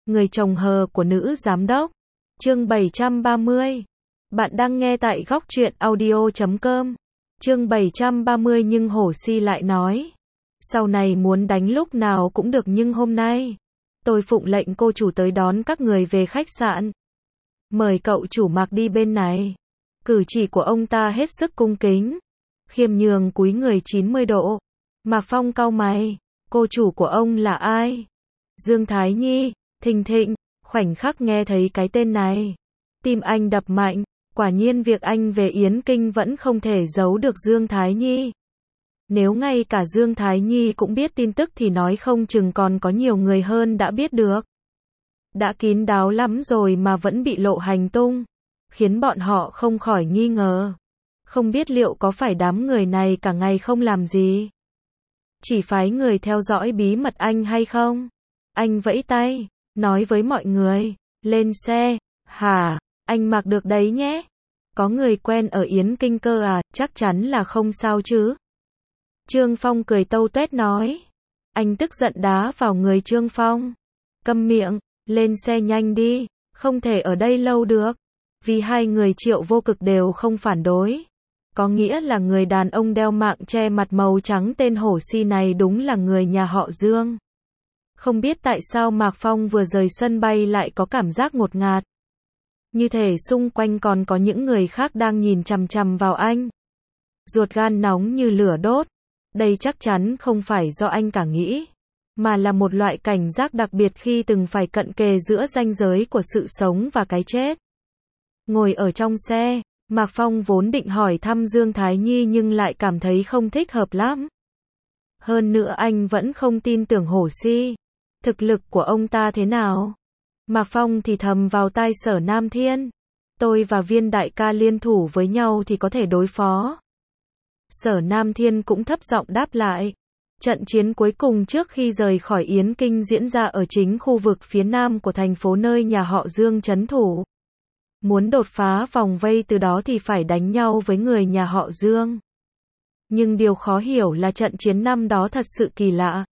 Người chồng hờ của nữ giám đốc. Chương 730. Bạn đang nghe tại Góc Truyện Audio.com. Chương 730 nhưng Hổ Si lại nói. Sau này muốn đánh lúc nào cũng được nhưng hôm nay, tôi phụng lệnh cô chủ tới đón các người về khách sạn. Mời cậu chủ Mạc đi bên này. Cử chỉ của ông ta hết sức cung kính, khiêm nhường cúi người 90 độ. Mạc Phong cau mày, cô chủ của ông là ai? Dương Thái Nhi. Thình thịch, khoảnh khắc nghe thấy cái tên này, tim anh đập mạnh, quả nhiên việc anh về Yến Kinh vẫn không thể giấu được Dương Thái Nhi. Nếu ngay cả Dương Thái Nhi cũng biết tin tức thì nói không chừng còn có nhiều người hơn đã biết được. Đã kín đáo lắm rồi mà vẫn bị lộ hành tung, khiến bọn họ không khỏi nghi ngờ. Không biết liệu có phải đám người này cả ngày không làm gì, chỉ phái người theo dõi bí mật anh hay không? Anh vẫy tay, nói với mọi người, lên xe. Hả, anh Mạc được đấy nhé. Có người quen ở Yến Kinh cơ à, chắc chắn là không sao chứ. Trương Phong cười tâu tuét nói. Anh tức giận đá vào người Trương Phong. Câm miệng, lên xe nhanh đi, không thể ở đây lâu được. Vì hai người Triệu Vô Cực đều không phản đối. Có nghĩa là người đàn ông đeo mạng che mặt màu trắng tên Hổ Si này đúng là người nhà họ Dương. Không biết tại sao Mạc Phong vừa rời sân bay lại có cảm giác ngột ngạt. Như thể xung quanh còn có những người khác đang nhìn chằm chằm vào anh. Ruột gan nóng như lửa đốt. Đây chắc chắn không phải do anh cả nghĩ, mà là một loại cảnh giác đặc biệt khi từng phải cận kề giữa ranh giới của sự sống và cái chết. Ngồi ở trong xe, Mạc Phong vốn định hỏi thăm Dương Thái Nhi nhưng lại cảm thấy không thích hợp lắm. Hơn nữa anh vẫn không tin tưởng Hổ Si. Thực lực của ông ta thế nào? Mạc Phong thì thầm vào tai Sở Nam Thiên. Tôi và Viên đại ca liên thủ với nhau thì có thể đối phó. Sở Nam Thiên cũng thấp giọng đáp lại. Trận chiến cuối cùng trước khi rời khỏi Yến Kinh diễn ra ở chính khu vực phía nam của thành phố nơi nhà họ Dương trấn thủ. Muốn đột phá vòng vây từ đó thì phải đánh nhau với người nhà họ Dương. Nhưng điều khó hiểu là trận chiến năm đó thật sự kỳ lạ.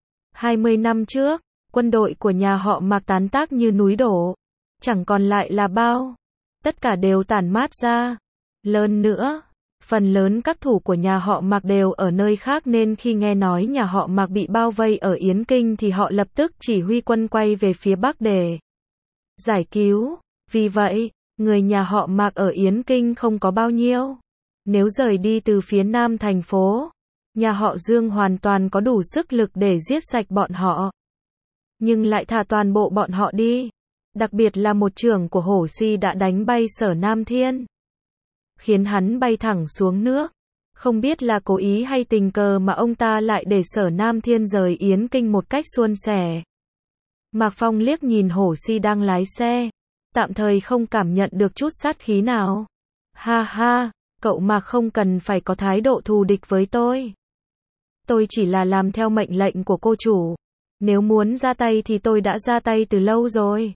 20 năm trước, quân đội của nhà họ Mạc tán tác như núi đổ, chẳng còn lại là bao. Tất cả đều tản mát ra. Lớn nữa, phần lớn các thủ của nhà họ Mạc đều ở nơi khác nên khi nghe nói nhà họ Mạc bị bao vây ở Yến Kinh thì họ lập tức chỉ huy quân quay về phía Bắc để giải cứu. Vì vậy, người nhà họ Mạc ở Yến Kinh không có bao nhiêu. Nếu rời đi từ phía nam thành phố, nhà họ Dương hoàn toàn có đủ sức lực để giết sạch bọn họ. Nhưng lại thả toàn bộ bọn họ đi. Đặc biệt là một chưởng của Hổ Si đã đánh bay Sở Nam Thiên, khiến hắn bay thẳng xuống nước. Không biết là cố ý hay tình cờ mà ông ta lại để Sở Nam Thiên rời Yến Kinh một cách suôn sẻ. Mạc Phong liếc nhìn Hổ Si đang lái xe, tạm thời không cảm nhận được chút sát khí nào. Ha ha, cậu Mạc không cần phải có thái độ thù địch với tôi. Tôi chỉ là làm theo mệnh lệnh của cô chủ. Nếu muốn ra tay thì tôi đã ra tay từ lâu rồi.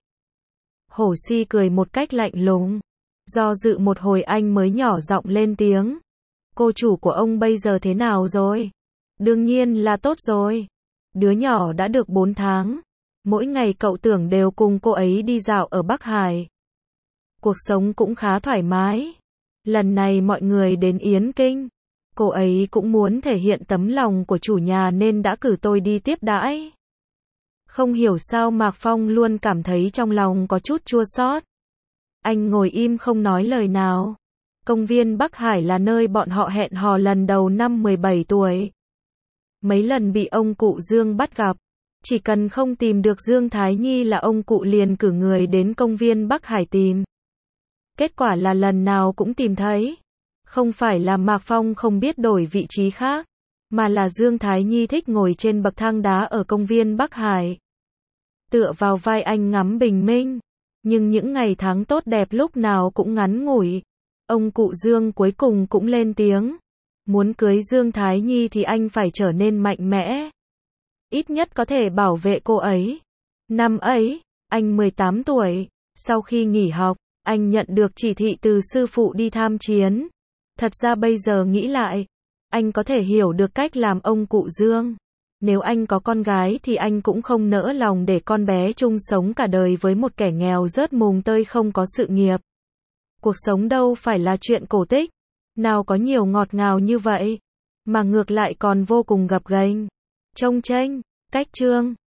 Hổ Si cười một cách lạnh lùng. Do dự một hồi anh mới nhỏ giọng lên tiếng. Cô chủ của ông bây giờ thế nào rồi? Đương nhiên là tốt rồi. Đứa nhỏ đã được 4 tháng. Mỗi ngày cậu Tưởng đều cùng cô ấy đi dạo ở Bắc Hải. Cuộc sống cũng khá thoải mái. Lần này mọi người đến Yến Kinh, cô ấy cũng muốn thể hiện tấm lòng của chủ nhà nên đã cử tôi đi tiếp đãi. Không hiểu sao Mạc Phong luôn cảm thấy trong lòng có chút chua xót. Anh ngồi im không nói lời nào. Công viên Bắc Hải là nơi bọn họ hẹn hò lần đầu năm 17 tuổi. Mấy lần bị ông cụ Dương bắt gặp. Chỉ cần không tìm được Dương Thái Nhi là ông cụ liền cử người đến công viên Bắc Hải tìm. Kết quả là lần nào cũng tìm thấy. Không phải là Mạc Phong không biết đổi vị trí khác, mà là Dương Thái Nhi thích ngồi trên bậc thang đá ở công viên Bắc Hải. Tựa vào vai anh ngắm bình minh. Nhưng những ngày tháng tốt đẹp lúc nào cũng ngắn ngủi. Ông cụ Dương cuối cùng cũng lên tiếng. Muốn cưới Dương Thái Nhi thì anh phải trở nên mạnh mẽ. Ít nhất có thể bảo vệ cô ấy. Năm ấy, anh 18 tuổi. Sau khi nghỉ học, anh nhận được chỉ thị từ sư phụ đi tham chiến. Thật ra bây giờ nghĩ lại, anh có thể hiểu được cách làm ông cụ Dương. Nếu anh có con gái thì anh cũng không nỡ lòng để con bé chung sống cả đời với một kẻ nghèo rớt mùng tơi không có sự nghiệp. Cuộc sống đâu phải là chuyện cổ tích, nào có nhiều ngọt ngào như vậy, mà ngược lại còn vô cùng gập ghềnh, chông chênh, cách chương.